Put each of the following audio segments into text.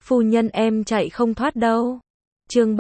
Phu nhân em chạy không thoát đâu. Chương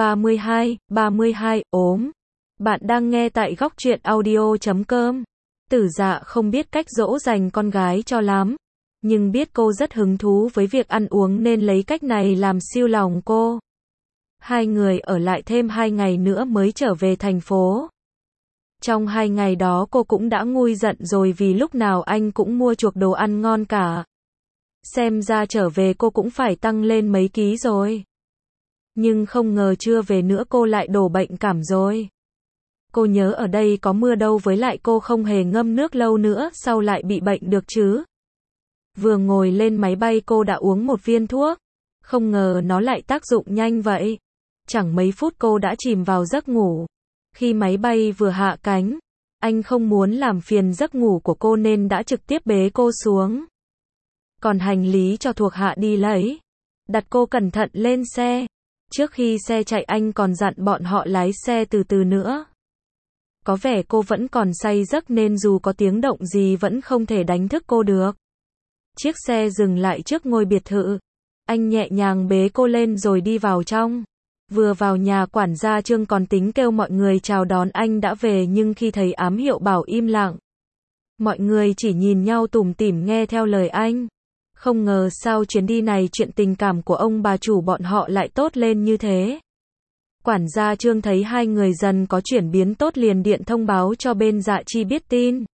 32, ốm. Bạn đang nghe tại góc truyện audio.com. Tử Dạ không biết cách dỗ dành con gái cho lắm, nhưng biết cô rất hứng thú với việc ăn uống nên lấy cách này làm siêu lòng cô. Hai người ở lại thêm 2 ngày nữa mới trở về thành phố. Trong 2 ngày đó cô cũng đã nguôi giận rồi vì lúc nào anh cũng mua chuộc đồ ăn ngon cả. Xem ra trở về cô cũng phải tăng lên mấy ký rồi. Nhưng không ngờ chưa về nữa cô lại đổ bệnh cảm rồi. Cô nhớ ở đây có mưa đâu, với lại cô không hề ngâm nước lâu nữa sao lại bị bệnh được chứ. Vừa ngồi lên máy bay cô đã uống một viên thuốc. Không ngờ nó lại tác dụng nhanh vậy. Chẳng mấy phút cô đã chìm vào giấc ngủ. Khi máy bay vừa hạ cánh, anh không muốn làm phiền giấc ngủ của cô nên đã trực tiếp bế cô xuống. Còn hành lý cho thuộc hạ đi lấy. Đặt cô cẩn thận lên xe. Trước khi xe chạy anh còn dặn bọn họ lái xe từ từ nữa. Có vẻ cô vẫn còn say giấc nên dù có tiếng động gì vẫn không thể đánh thức cô được. Chiếc xe dừng lại trước ngôi biệt thự. Anh nhẹ nhàng bế cô lên rồi đi vào trong. Vừa vào nhà, quản gia Trương còn tính kêu mọi người chào đón anh đã về, nhưng khi thấy ám hiệu bảo im lặng, mọi người chỉ nhìn nhau tủm tỉm nghe theo lời anh. Không ngờ sau chuyến đi này chuyện tình cảm của ông bà chủ bọn họ lại tốt lên như thế. Quản gia Trương thấy hai người dần có chuyển biến tốt liền điện thông báo cho bên Dạ Chi biết tin.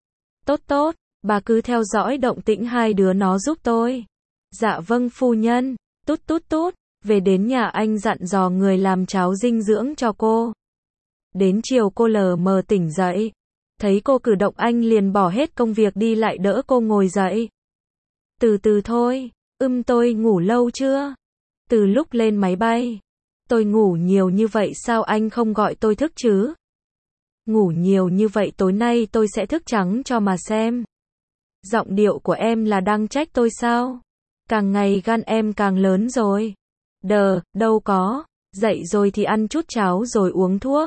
Tốt, bà cứ theo dõi động tĩnh hai đứa nó giúp tôi. Dạ vâng phu nhân. Tút. Về đến nhà anh dặn dò người làm cháo dinh dưỡng cho cô. Đến chiều cô lờ mờ tỉnh dậy. Thấy cô cử động anh liền bỏ hết công việc đi lại đỡ cô ngồi dậy. Từ từ thôi, tôi ngủ lâu chưa? Từ lúc lên máy bay. Tôi ngủ nhiều như vậy sao anh không gọi tôi thức chứ? Ngủ nhiều như vậy tối nay tôi sẽ thức trắng cho mà xem. Giọng điệu của em là đang trách tôi sao? Càng ngày gan em càng lớn rồi. Đâu có. Dậy rồi thì ăn chút cháo rồi uống thuốc.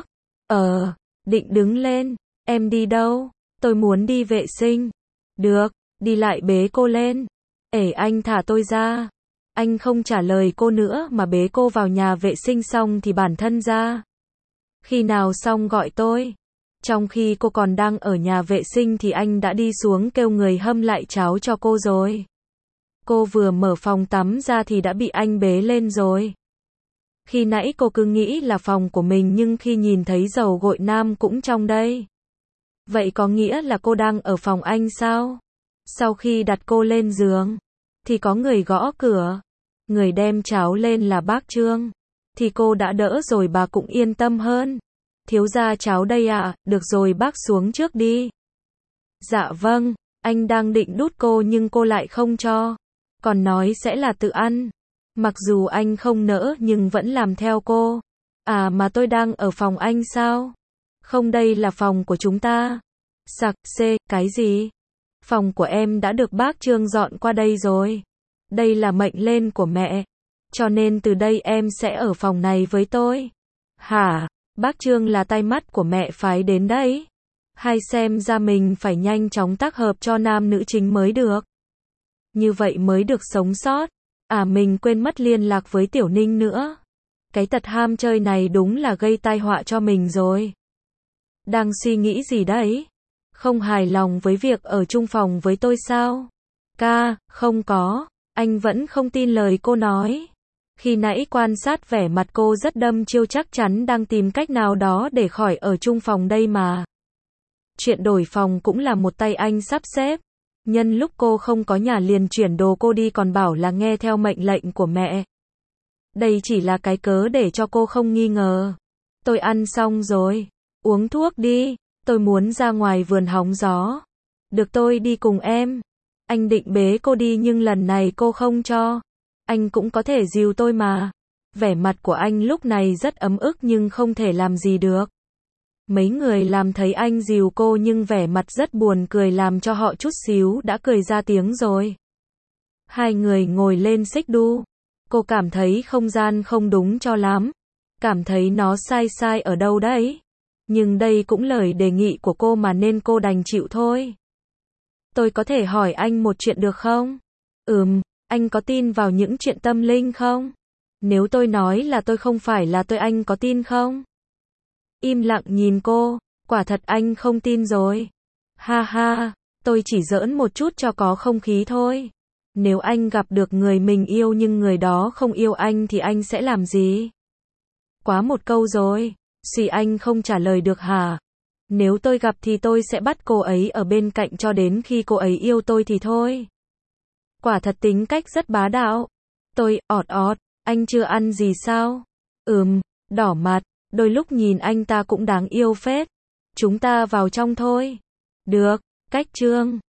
Định đứng lên. Em đi đâu? Tôi muốn đi vệ sinh. Được, đi lại bế cô lên. Anh thả tôi ra. Anh không trả lời cô nữa mà bế cô vào nhà vệ sinh xong thì bản thân ra. Khi nào xong gọi tôi. Trong khi cô còn đang ở nhà vệ sinh thì anh đã đi xuống kêu người hâm lại cháo cho cô rồi. Cô vừa mở phòng tắm ra thì đã bị anh bế lên rồi. Khi nãy cô cứ nghĩ là phòng của mình nhưng khi nhìn thấy dầu gội nam cũng trong đây. Vậy có nghĩa là cô đang ở phòng anh sao? Sau khi đặt cô lên giường, thì có người gõ cửa. Người đem cháo lên là bác Trương. Thì cô đã đỡ rồi, bà cũng yên tâm hơn. Thiếu gia cháo đây ạ, được rồi bác xuống trước đi. Dạ vâng, anh đang định đút cô nhưng cô lại không cho. Còn nói sẽ là tự ăn. Mặc dù anh không nỡ nhưng vẫn làm theo cô. À mà tôi đang ở phòng anh sao? Không, đây là phòng của chúng ta. Cái gì? Phòng của em đã được bác Trương dọn qua đây rồi. Đây là mệnh lên của mẹ. Cho nên từ đây em sẽ ở phòng này với tôi. Hả? Bác Trương là tai mắt của mẹ phái đến đấy. Hay xem ra mình phải nhanh chóng tác hợp cho nam nữ chính mới được. Như vậy mới được sống sót. À mình quên mất liên lạc với Tiểu Ninh nữa. Cái tật ham chơi này đúng là gây tai họa cho mình rồi. Đang suy nghĩ gì đấy? Không hài lòng với việc ở chung phòng với tôi sao? Không có. Anh vẫn không tin lời cô nói. Khi nãy quan sát vẻ mặt cô rất đâm chiêu, chắc chắn đang tìm cách nào đó để khỏi ở chung phòng đây mà. Chuyện đổi phòng cũng là một tay anh sắp xếp. Nhân lúc cô không có nhà liền chuyển đồ cô đi còn bảo là nghe theo mệnh lệnh của mẹ. Đây chỉ là cái cớ để cho cô không nghi ngờ. Tôi ăn xong rồi. Uống thuốc đi. Tôi muốn ra ngoài vườn hóng gió. Được, tôi đi cùng em. Anh định bế cô đi nhưng lần này cô không cho. Anh cũng có thể dìu tôi mà. Vẻ mặt của anh lúc này rất ấm ức nhưng không thể làm gì được. Mấy người làm thấy anh dìu cô nhưng vẻ mặt rất buồn cười làm cho họ chút xíu đã cười ra tiếng rồi. Hai người ngồi lên xích đu. Cô cảm thấy không gian không đúng cho lắm. Cảm thấy nó sai ở đâu đấy. Nhưng đây cũng lời đề nghị của cô mà nên cô đành chịu thôi. Tôi có thể hỏi anh một chuyện được không? Anh có tin vào những chuyện tâm linh không? Nếu tôi nói là tôi không phải là tôi, anh có tin không? Im lặng nhìn cô, quả thật anh không tin rồi. Ha ha, tôi chỉ giỡn một chút cho có không khí thôi. Nếu anh gặp được người mình yêu nhưng người đó không yêu anh thì anh sẽ làm gì? Quá một câu rồi. Suy anh không trả lời được hả? Nếu tôi gặp thì tôi sẽ bắt cô ấy ở bên cạnh cho đến khi cô ấy yêu tôi thì thôi. Quả thật tính cách rất bá đạo. Tôi, anh chưa ăn gì sao? Đỏ mặt, đôi lúc nhìn anh ta cũng đáng yêu phết. Chúng ta vào trong thôi. Được, cách chương.